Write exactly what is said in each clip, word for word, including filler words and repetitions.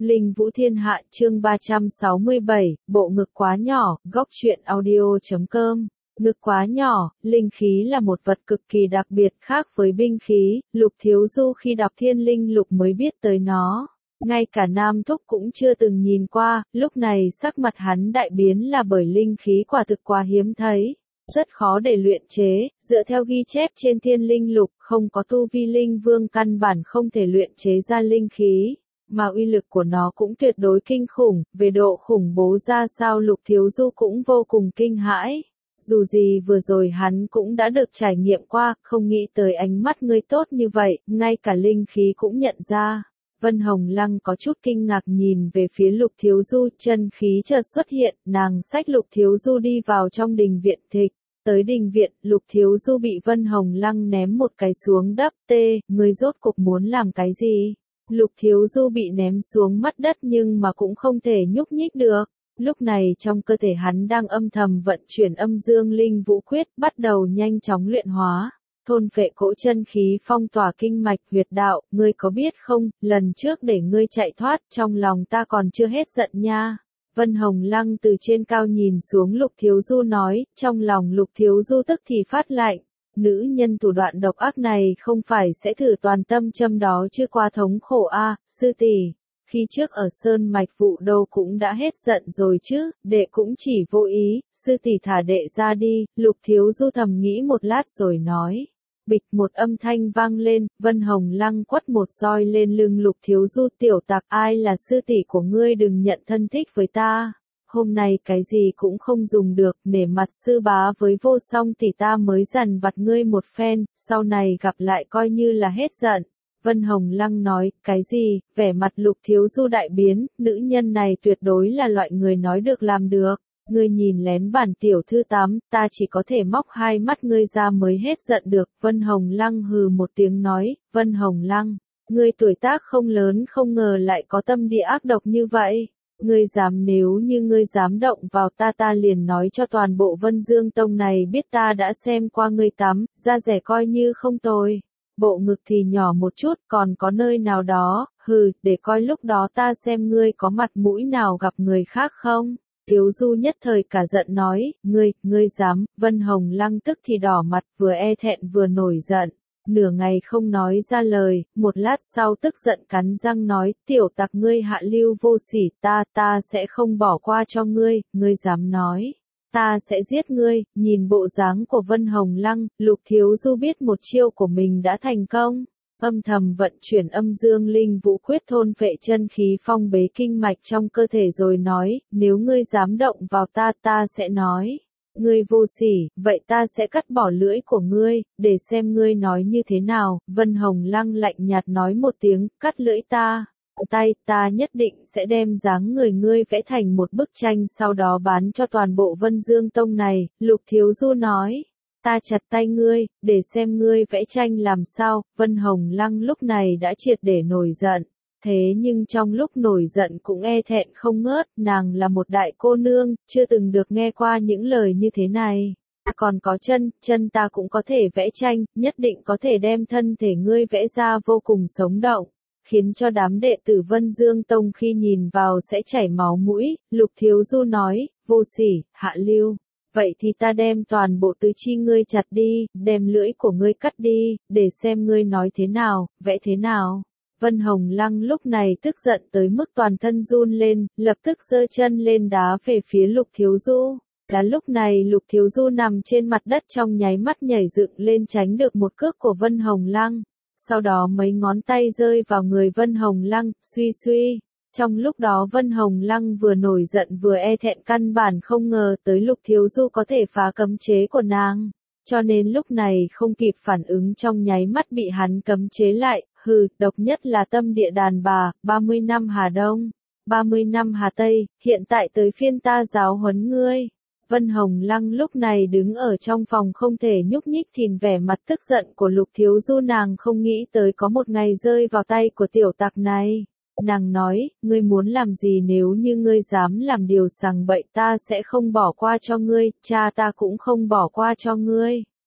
Linh Vũ Thiên Hạ chương ba trăm sáu mươi bảy, bộ ngực quá nhỏ, góc truyện audio chấm com. Ngực quá nhỏ, linh khí là một vật cực kỳ đặc biệt khác với binh khí, Lục Thiếu Du khi đọc Thiên Linh Lục mới biết tới nó. Ngay cả Nam Thúc cũng chưa từng nhìn qua, lúc này sắc mặt hắn đại biến là bởi linh khí quả thực quá hiếm thấy. Rất khó để luyện chế, dựa theo ghi chép trên Thiên Linh Lục, không có tu vi linh vương căn bản không thể luyện chế ra linh khí. Mà uy lực của nó cũng tuyệt đối kinh khủng, về độ khủng bố ra sao Lục Thiếu Du cũng vô cùng kinh hãi. Dù gì vừa rồi hắn cũng đã được trải nghiệm qua, không nghĩ tới ánh mắt ngươi tốt như vậy, ngay cả linh khí cũng nhận ra. Vân Hồng Lăng có chút kinh ngạc nhìn về phía Lục Thiếu Du, chân khí chợt xuất hiện, nàng xách Lục Thiếu Du đi vào trong đình viện thịch. Tới đình viện, Lục Thiếu Du bị Vân Hồng Lăng ném một cái xuống đất, tê, ngươi rốt cục muốn làm cái gì? Lục Thiếu Du bị ném xuống mặt đất nhưng mà cũng không thể nhúc nhích được. Lúc này trong cơ thể hắn đang âm thầm vận chuyển âm dương linh vũ quyết, bắt đầu nhanh chóng luyện hóa, thôn phệ cỗ chân khí phong tỏa kinh mạch huyệt đạo, ngươi có biết không, lần trước để ngươi chạy thoát, trong lòng ta còn chưa hết giận nha. Vân Hồng Lăng từ trên cao nhìn xuống Lục Thiếu Du nói, trong lòng Lục Thiếu Du tức thì phát lạnh. Nữ nhân thủ đoạn độc ác này không phải sẽ thử toàn tâm châm đó chứ qua thống khổ a, à, sư tỷ. Khi trước ở Sơn Mạch Vụ Đô cũng đã hết giận rồi chứ, đệ cũng chỉ vô ý, sư tỷ thả đệ ra đi, Lục Thiếu Du thầm nghĩ một lát rồi nói. Bịch một âm thanh vang lên, Vân Hồng Lăng quất một roi lên lưng Lục Thiếu Du, tiểu tặc, ai là sư tỷ của ngươi, đừng nhận thân thích với ta. Hôm nay cái gì cũng không dùng được, nể mặt sư bá với Vô Song tỷ ta mới dằn vặt ngươi một phen, sau này gặp lại coi như là hết giận. Vân Hồng Lăng nói, cái gì, vẻ mặt Lục Thiếu Du đại biến, nữ nhân này tuyệt đối là loại người nói được làm được. Ngươi nhìn lén bản tiểu thư tám, ta chỉ có thể móc hai mắt ngươi ra mới hết giận được. Vân Hồng Lăng hừ một tiếng nói, Vân Hồng Lăng, ngươi tuổi tác không lớn không ngờ lại có tâm địa ác độc như vậy. Ngươi dám, nếu như ngươi dám động vào ta ta liền nói cho toàn bộ Vân Dương Tông này biết ta đã xem qua ngươi tắm, da rẻ coi như không tồi. Bộ ngực thì nhỏ một chút, còn có nơi nào đó, hừ, để coi lúc đó ta xem ngươi có mặt mũi nào gặp người khác không. Thiếu Du nhất thời cả giận nói, ngươi, ngươi dám, Vân Hồng Lăng tức thì đỏ mặt, vừa e thẹn vừa nổi giận. Nửa ngày không nói ra lời, một lát sau tức giận cắn răng nói, tiểu tặc ngươi hạ lưu vô sỉ, ta, ta sẽ không bỏ qua cho ngươi, ngươi dám nói. Ta sẽ giết ngươi, nhìn bộ dáng của Vân Hồng Lăng, Lục Thiếu Du biết một chiêu của mình đã thành công. Âm thầm vận chuyển âm dương linh vũ quyết thôn phệ chân khí phong bế kinh mạch trong cơ thể rồi nói, nếu ngươi dám động vào ta ta sẽ nói. Ngươi vô sỉ, vậy ta sẽ cắt bỏ lưỡi của ngươi, để xem ngươi nói như thế nào. Vân Hồng Lăng lạnh nhạt nói một tiếng, cắt lưỡi ta. Tay, ta nhất định sẽ đem dáng người ngươi vẽ thành một bức tranh sau đó bán cho toàn bộ Vân Dương Tông này. Lục Thiếu Du nói, ta chặt tay ngươi, để xem ngươi vẽ tranh làm sao. Vân Hồng Lăng lúc này đã triệt để nổi giận. Thế nhưng trong lúc nổi giận cũng e thẹn không ngớt, nàng là một đại cô nương, chưa từng được nghe qua những lời như thế này. Còn có chân, chân ta cũng có thể vẽ tranh, nhất định có thể đem thân thể ngươi vẽ ra vô cùng sống động, khiến cho đám đệ tử Vân Dương Tông khi nhìn vào sẽ chảy máu mũi. Lục Thiếu Du nói, vô sỉ, hạ lưu. Vậy thì ta đem toàn bộ tứ chi ngươi chặt đi, đem lưỡi của ngươi cắt đi, để xem ngươi nói thế nào, vẽ thế nào. Vân Hồng Lăng lúc này tức giận tới mức toàn thân run lên, lập tức giơ chân lên đá về phía Lục Thiếu Du. Đã lúc này Lục Thiếu Du nằm trên mặt đất trong nháy mắt nhảy dựng lên tránh được một cước của Vân Hồng Lăng. Sau đó mấy ngón tay rơi vào người Vân Hồng Lăng, suy suy. Trong lúc đó Vân Hồng Lăng vừa nổi giận vừa e thẹn, căn bản không ngờ tới Lục Thiếu Du có thể phá cấm chế của nàng. Cho nên lúc này không kịp phản ứng trong nháy mắt bị hắn cấm chế lại. Hừ, độc nhất là tâm địa đàn bà, ba mươi năm Hà Đông, ba mươi năm Hà Tây, hiện tại tới phiên ta giáo huấn ngươi. Vân Hồng Lăng lúc này đứng ở trong phòng không thể nhúc nhích, thìn vẻ mặt tức giận của Lục Thiếu Du, nàng không nghĩ tới có một ngày rơi vào tay của tiểu tặc này. Nàng nói, ngươi muốn làm gì, nếu như ngươi dám làm điều sằng bậy ta sẽ không bỏ qua cho ngươi, cha ta cũng không bỏ qua cho ngươi.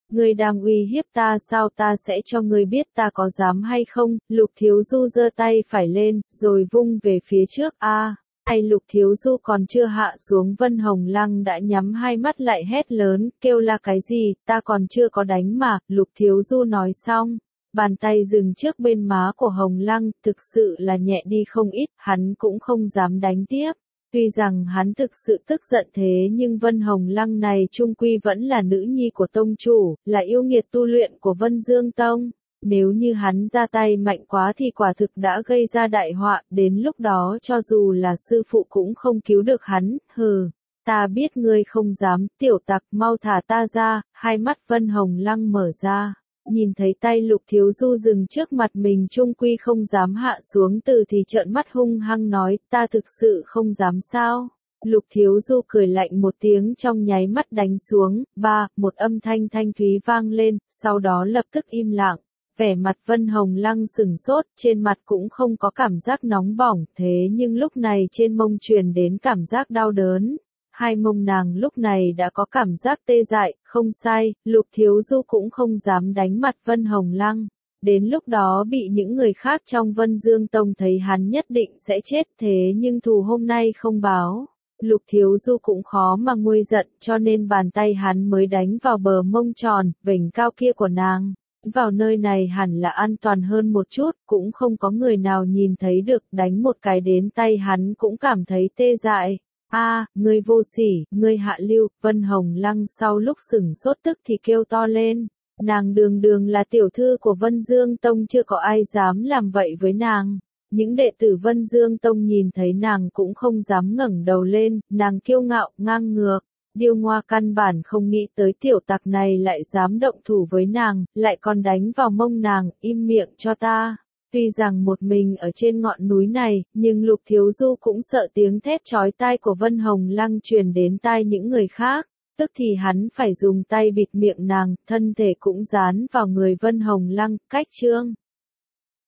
Ngươi đang uy hiếp ta sao, ta sẽ cho ngươi biết ta có dám hay không. Lục Thiếu Du giơ tay phải lên, rồi vung về phía trước. A, tay Lục Thiếu Du còn chưa hạ xuống, Vân Hồng Lăng đã nhắm hai mắt lại hét lớn, kêu là cái gì, ta còn chưa có đánh mà. Lục Thiếu Du nói xong, bàn tay dừng trước bên má của Hồng Lăng, thực sự là nhẹ đi không ít, hắn cũng không dám đánh tiếp. Tuy rằng hắn thực sự tức giận thế nhưng Vân Hồng Lăng này chung quy vẫn là nữ nhi của tông chủ, là yêu nghiệt tu luyện của Vân Dương Tông. Nếu như hắn ra tay mạnh quá thì quả thực đã gây ra đại họa, đến lúc đó cho dù là sư phụ cũng không cứu được hắn. Hừ, ta biết ngươi không dám, tiểu tặc, mau thả ta ra. Hai mắt Vân Hồng Lăng mở ra, nhìn thấy tay Lục Thiếu Du dừng trước mặt mình, chung quy không dám hạ xuống từ thì trợn mắt hung hăng nói, ta thực sự không dám sao. Lục Thiếu Du cười lạnh một tiếng, trong nháy mắt đánh xuống. Ba, một âm thanh thanh thúy vang lên, sau đó lập tức im lặng. Vẻ mặt Vân Hồng Lăng sừng sốt, trên mặt cũng không có cảm giác nóng bỏng, thế nhưng lúc này trên mông truyền đến cảm giác đau đớn. Hai mông nàng lúc này đã có cảm giác tê dại, không sai, Lục Thiếu Du cũng không dám đánh mặt Vân Hồng Lăng. Đến lúc đó bị những người khác trong Vân Dương Tông thấy hắn nhất định sẽ chết, thế nhưng thù hôm nay không báo. Lục Thiếu Du cũng khó mà nguôi giận, cho nên bàn tay hắn mới đánh vào bờ mông tròn, vểnh cao kia của nàng. Vào nơi này hẳn là an toàn hơn một chút, cũng không có người nào nhìn thấy được, đánh một cái đến tay hắn cũng cảm thấy tê dại. A, à, ngươi vô sỉ, ngươi hạ lưu. Vân Hồng Lăng sau lúc sửng sốt tức thì kêu to lên. Nàng đường đường là tiểu thư của Vân Dương Tông, chưa có ai dám làm vậy với nàng. Những đệ tử Vân Dương Tông nhìn thấy nàng cũng không dám ngẩng đầu lên, nàng kiêu ngạo, ngang ngược. Điêu Ngoa căn bản không nghĩ tới tiểu tặc này lại dám động thủ với nàng, lại còn đánh vào mông nàng, im miệng cho ta. Tuy rằng một mình ở trên ngọn núi này, nhưng Lục Thiếu Du cũng sợ tiếng thét chói tai của Vân Hồng Lăng truyền đến tai những người khác, tức thì hắn phải dùng tay bịt miệng nàng, thân thể cũng dán vào người Vân Hồng Lăng, cách chương.